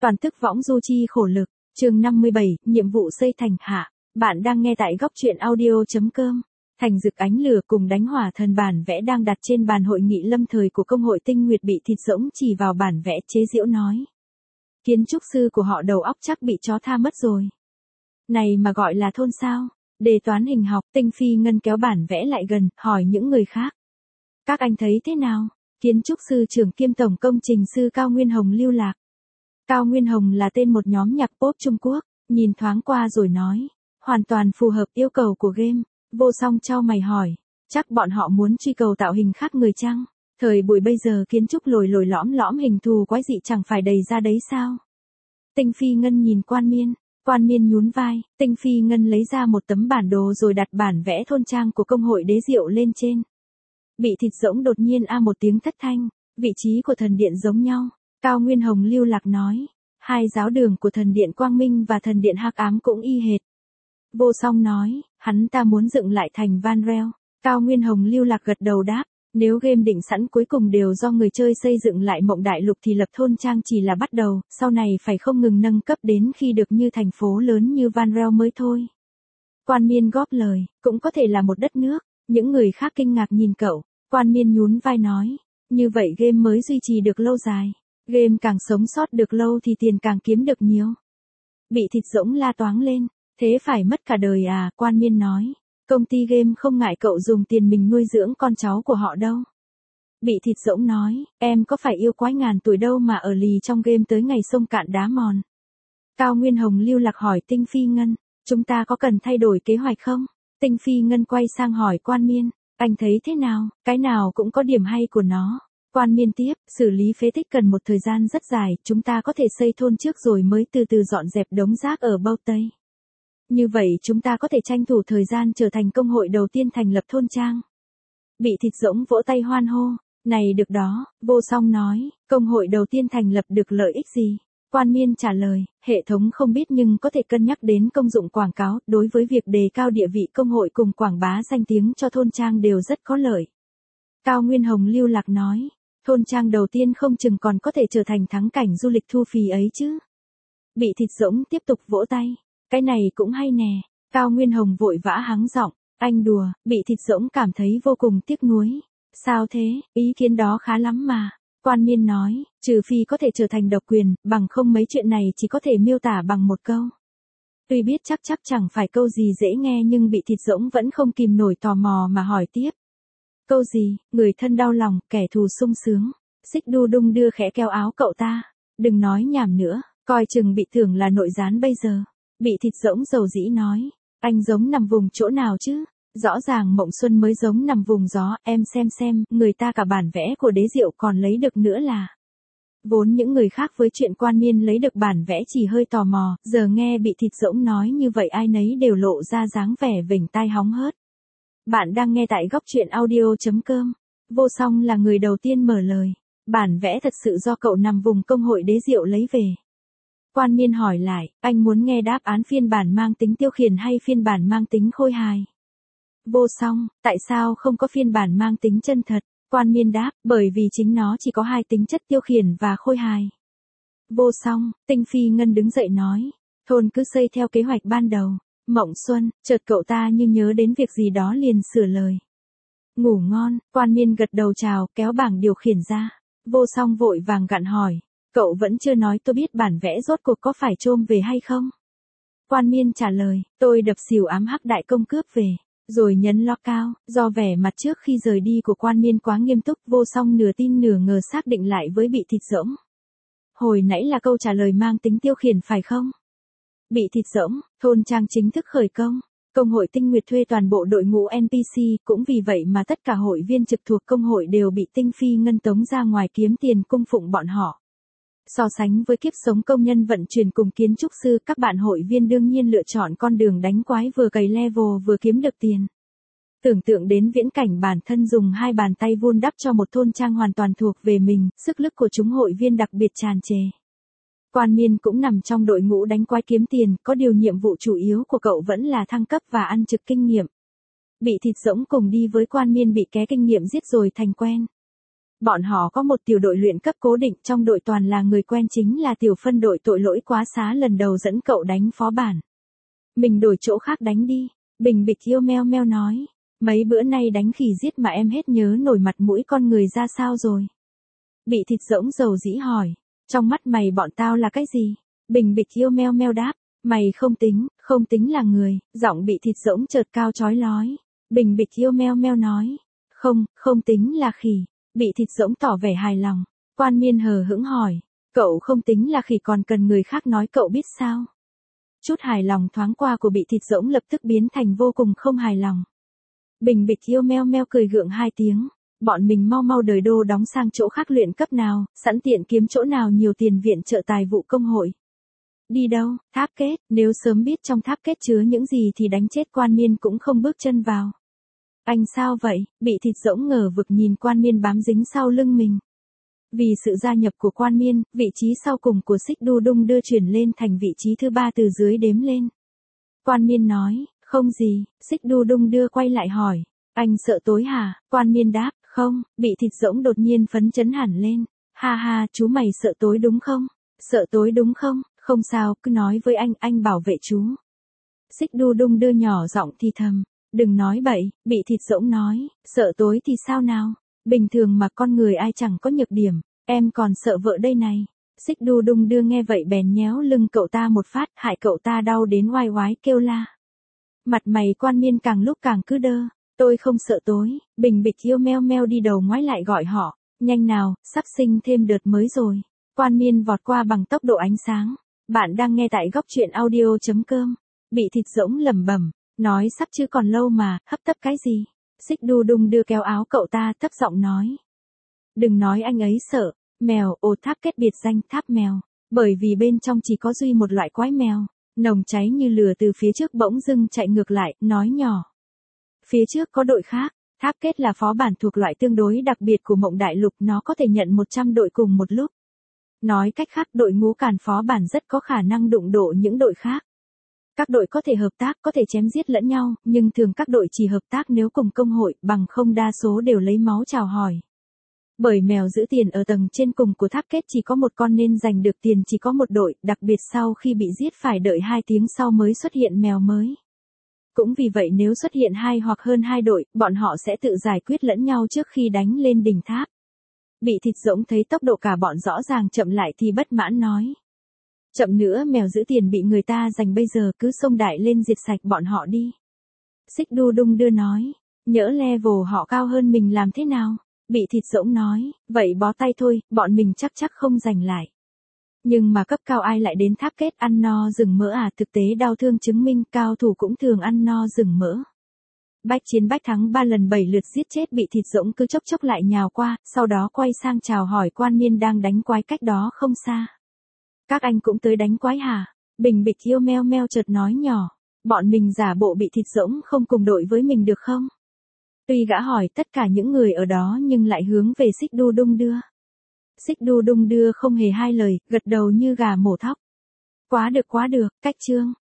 Toàn tức võng du chi khổ lực, chương 57, nhiệm vụ xây thành hạ. Bạn đang nghe tại góc truyện audio.com. Thành rực ánh lửa cùng đánh hỏa thần bản vẽ đang đặt trên bàn hội nghị lâm thời của công hội Tinh Nguyệt bị thịt rỗng chỉ vào bản vẽ chế giễu nói. Kiến trúc sư của họ đầu óc chắc bị chó tha mất rồi. Này mà gọi là thôn sao? Đề toán hình học. Tinh Phi Ngân kéo bản vẽ lại gần, hỏi những người khác. Các anh thấy thế nào? Kiến trúc sư trưởng kiêm tổng công trình sư Cao Nguyên Hồng lưu lạc. Cao Nguyên Hồng là tên một nhóm nhạc pop Trung Quốc, nhìn thoáng qua rồi nói. Hoàn toàn phù hợp yêu cầu của game. Vô Song chau mày hỏi. Chắc bọn họ muốn truy cầu tạo hình khác người chăng? Thời buổi bây giờ kiến trúc lồi lồi lõm lõm hình thù quái dị chẳng phải đầy ra đấy sao? Tinh Phi Ngân nhìn Quan Miên. Quan Miên nhún vai. Tinh Phi Ngân lấy ra một tấm bản đồ rồi đặt bản vẽ thôn trang của công hội đế diệu lên trên. Bị thịt rỗng đột nhiên một tiếng thất thanh. Vị trí của thần điện giống nhau. Cao Nguyên Hồng lưu lạc nói. Hai giáo đường của thần điện Quang Minh và thần điện Hắc Ám cũng y hệt. Vô Song nói. Hắn ta muốn dựng lại thành Van Rel. Cao Nguyên Hồng lưu lạc gật đầu đáp. Nếu game định sẵn cuối cùng đều do người chơi xây dựng lại mộng đại lục thì lập thôn trang chỉ là bắt đầu, sau này phải không ngừng nâng cấp đến khi được như thành phố lớn như Van Rel mới thôi. Quan Miên góp lời, cũng có thể là một đất nước. Những người khác kinh ngạc nhìn cậu. Quan Miên nhún vai nói. Như vậy game mới duy trì được lâu dài. Game càng sống sót được lâu thì tiền càng kiếm được nhiều. Bị thịt rỗng la toáng lên. Thế phải mất cả đời à? Quan Miên nói. Công ty game không ngại cậu dùng tiền mình nuôi dưỡng con cháu của họ đâu. Bị thịt rỗng nói. Em có phải yêu quái ngàn tuổi đâu mà ở lì trong game tới ngày sông cạn đá mòn. Cao Nguyên Hồng lưu lạc hỏi Tinh Phi Ngân. Chúng ta có cần thay đổi kế hoạch không? Tinh Phi Ngân quay sang hỏi Quan Miên. Anh thấy thế nào? Cái nào cũng có điểm hay của nó. Quan Miên tiếp, xử lý phế tích cần một thời gian rất dài, chúng ta có thể xây thôn trước rồi mới từ từ dọn dẹp đống rác ở Bâu Tây. Như vậy chúng ta có thể tranh thủ thời gian trở thành công hội đầu tiên thành lập thôn trang. Bị thịt rỗng vỗ tay hoan hô. Này được đó, Vô Song nói, công hội đầu tiên thành lập được lợi ích gì? Quan Miên trả lời, hệ thống không biết nhưng có thể cân nhắc đến công dụng quảng cáo, đối với việc đề cao địa vị công hội cùng quảng bá danh tiếng cho thôn trang đều rất có lợi. Cao Nguyên Hồng lưu lạc nói, thôn trang đầu tiên không chừng còn có thể trở thành thắng cảnh du lịch thu phí ấy chứ. Bị thịt rỗng tiếp tục vỗ tay, cái này cũng hay nè. Cao Nguyên Hồng vội vã hắng giọng, anh đùa. Bị thịt rỗng cảm thấy vô cùng tiếc nuối. Sao thế, ý kiến đó khá lắm mà. Quan Miên nói, trừ phi có thể trở thành độc quyền, bằng không mấy chuyện này chỉ có thể miêu tả bằng một câu. Tuy biết chắc chẳng phải câu gì dễ nghe nhưng bị thịt rỗng vẫn không kìm nổi tò mò mà hỏi tiếp. Câu gì? Người thân đau lòng, kẻ thù sung sướng. Xích đu đung đưa khẽ kéo áo cậu ta. Đừng nói nhảm nữa, coi chừng bị tưởng là nội gián bây giờ. Bị thịt rỗng dầu dĩ nói. Anh giống nằm vùng chỗ nào chứ? Rõ ràng Mộng Xuân mới giống nằm vùng gió, em xem, người ta cả bản vẽ của đế diệu còn lấy được nữa là. Vốn những người khác với chuyện Quan Miên lấy được bản vẽ chỉ hơi tò mò, giờ nghe bị thịt rỗng nói như vậy ai nấy đều lộ ra dáng vẻ vểnh tai hóng hớt. Bạn đang nghe tại góc truyện audio.com. Vô Song là người đầu tiên mở lời. Bản vẽ thật sự do cậu nằm vùng công hội đế diệu lấy về. Quan Miên hỏi lại, anh muốn nghe đáp án phiên bản mang tính tiêu khiển hay phiên bản mang tính khôi hài? Vô Song, tại sao không có phiên bản mang tính chân thật? Quan Miên đáp, bởi vì chính nó chỉ có hai tính chất tiêu khiển và khôi hài. Vô Song, Tinh Phi Ngân đứng dậy nói, thôn cứ xây theo kế hoạch ban đầu. Mộng Xuân, chợt cậu ta như nhớ đến việc gì đó liền sửa lời. Ngủ ngon. Quan Miên gật đầu chào, kéo bảng điều khiển ra. Vô Song vội vàng gặn hỏi, cậu vẫn chưa nói tôi biết bản vẽ rốt cuộc có phải trôm về hay không? Quan Miên trả lời, tôi đập xỉu ám hắc đại công cướp về. Rồi nhấn lock cao, do vẻ mặt trước khi rời đi của Quan Miên quá nghiêm túc, Vô Song nửa tin nửa ngờ xác định lại với bị thịt rỗng. Hồi nãy là câu trả lời mang tính tiêu khiển phải không? Bị thịt rỗng, thôn trang chính thức khởi công. Công hội Tinh Nguyệt thuê toàn bộ đội ngũ NPC, cũng vì vậy mà tất cả hội viên trực thuộc công hội đều bị Tinh Phi Ngân tống ra ngoài kiếm tiền cung phụng bọn họ. So sánh với kiếp sống công nhân vận chuyển cùng kiến trúc sư, các bạn hội viên đương nhiên lựa chọn con đường đánh quái vừa cày level vừa kiếm được tiền. Tưởng tượng đến viễn cảnh bản thân dùng hai bàn tay vun đắp cho một thôn trang hoàn toàn thuộc về mình, sức lực của chúng hội viên đặc biệt tràn trề. Quan Miên cũng nằm trong đội ngũ đánh quái kiếm tiền, có điều nhiệm vụ chủ yếu của cậu vẫn là thăng cấp và ăn trực kinh nghiệm. Bị thịt rỗng cùng đi với Quan Miên bị ké kinh nghiệm giết rồi thành quen. Bọn họ có một tiểu đội luyện cấp cố định, trong đội toàn là người quen, chính là tiểu phân đội tội lỗi quá xá lần đầu dẫn cậu đánh phó bản. Mình đổi chỗ khác đánh đi. Bình bịch yêu meo meo nói. Mấy bữa nay đánh khỉ giết mà em hết nhớ nổi mặt mũi con người ra sao rồi. Bị thịt rỗng dầu dĩ hỏi. Trong mắt mày bọn tao là cái gì? Bình bịch yêu meo meo đáp. Mày không tính là người. Giọng bị thịt rỗng chợt cao chói lói. Bình bịch yêu meo meo nói. Không tính là khỉ. Bị thịt rỗng tỏ vẻ hài lòng. Quan Miên hờ hững hỏi. Cậu không tính là khỉ còn cần người khác nói cậu biết sao? Chút hài lòng thoáng qua của bị thịt rỗng lập tức biến thành vô cùng không hài lòng. Bình bịch yêu meo meo cười gượng 2 tiếng. Bọn mình mau đời đô đóng sang chỗ khác luyện cấp nào, sẵn tiện kiếm chỗ nào nhiều tiền viện trợ tài vụ công hội. Đi đâu? Tháp kết. Nếu sớm biết trong tháp kết chứa những gì thì đánh chết Quan Miên cũng không bước chân vào. Anh sao vậy? Bị thịt rỗng ngờ vực nhìn Quan Miên bám dính sau lưng mình. Vì sự gia nhập của Quan Miên, vị trí sau cùng của Xích Đu Đung đưa chuyển lên thành vị trí thứ 3 từ dưới đếm lên. Quan Miên nói, không gì. Xích Đu Đung đưa quay lại hỏi, anh sợ tối hả? Quan Miên đáp, không. Bị thịt rỗng đột nhiên phấn chấn hẳn lên. Ha ha, chú mày sợ tối đúng không? Sợ tối đúng không? Không sao, cứ nói với anh bảo vệ chú. Xích Đu Đung đưa nhỏ giọng thì thầm, đừng nói bậy. Bị thịt rỗng nói, sợ tối thì sao nào? Bình thường mà con người ai chẳng có nhược điểm, em còn sợ vợ đây này. Xích Đu Đung đưa nghe vậy bèn nhéo lưng cậu ta một phát, hại cậu ta đau đến oai oái kêu la. Mặt mày Quan Miên càng lúc càng cứ đơ. Tôi không sợ tối. Bình bịch yêu meo meo đi đầu ngoái lại gọi họ. Nhanh nào, sắp sinh thêm đợt mới rồi. Quan Miên vọt qua bằng tốc độ ánh sáng. Bạn đang nghe tại góc truyện audio.com. Bị thịt rỗng lẩm bẩm, nói sắp chứ còn lâu mà, hấp tấp cái gì? Xích Đu Đung đưa kéo áo cậu ta thấp giọng nói. Đừng nói anh ấy sợ. Mèo, tháp kết biệt danh tháp mèo. Bởi vì bên trong chỉ có duy một loại quái mèo. Nồng cháy như lửa từ phía trước bỗng dưng chạy ngược lại, nói nhỏ. Phía trước có đội khác. Tháp kết là phó bản thuộc loại tương đối đặc biệt của Mộng Đại Lục, nó có thể nhận 100 đội cùng một lúc. Nói cách khác, đội ngũ càn phó bản rất có khả năng đụng độ những đội khác. Các đội có thể hợp tác, có thể chém giết lẫn nhau, nhưng thường các đội chỉ hợp tác nếu cùng công hội, bằng không đa số đều lấy máu chào hỏi. Bởi mèo giữ tiền ở tầng trên cùng của tháp kết chỉ có một con nên giành được tiền chỉ có một đội, đặc biệt sau khi bị giết phải đợi 2 tiếng sau mới xuất hiện mèo mới. Cũng vì vậy nếu xuất hiện 2 hoặc hơn 2 đội, bọn họ sẽ tự giải quyết lẫn nhau trước khi đánh lên đỉnh tháp. Bị thịt rỗng thấy tốc độ cả bọn rõ ràng chậm lại thì bất mãn nói. Chậm nữa mèo giữ tiền bị người ta giành bây giờ, cứ xông đại lên diệt sạch bọn họ đi. Xích Đu Đung đưa nói, nhỡ level họ cao hơn mình làm thế nào? Bị thịt rỗng nói, vậy bó tay thôi, bọn mình chắc không giành lại. Nhưng mà cấp cao ai lại đến tháp kết ăn no rừng mỡ à? Thực tế đau thương chứng minh cao thủ cũng thường ăn no rừng mỡ. Bách chiến bách thắng 3 lần 7 lượt giết chết bị thịt rỗng cứ chốc lại nhào qua, sau đó quay sang chào hỏi Quan Miên đang đánh quái cách đó không xa. Các anh cũng tới đánh quái hả? Bình bịch yêu meo meo chợt nói nhỏ, bọn mình giả bộ bị thịt rỗng không cùng đội với mình được không? Tuy gã hỏi tất cả những người ở đó nhưng lại hướng về Xích Đu Đung đưa. Xích Đu Đung đưa không hề hai lời, gật đầu như gà mổ thóc. Quá được, cách chương.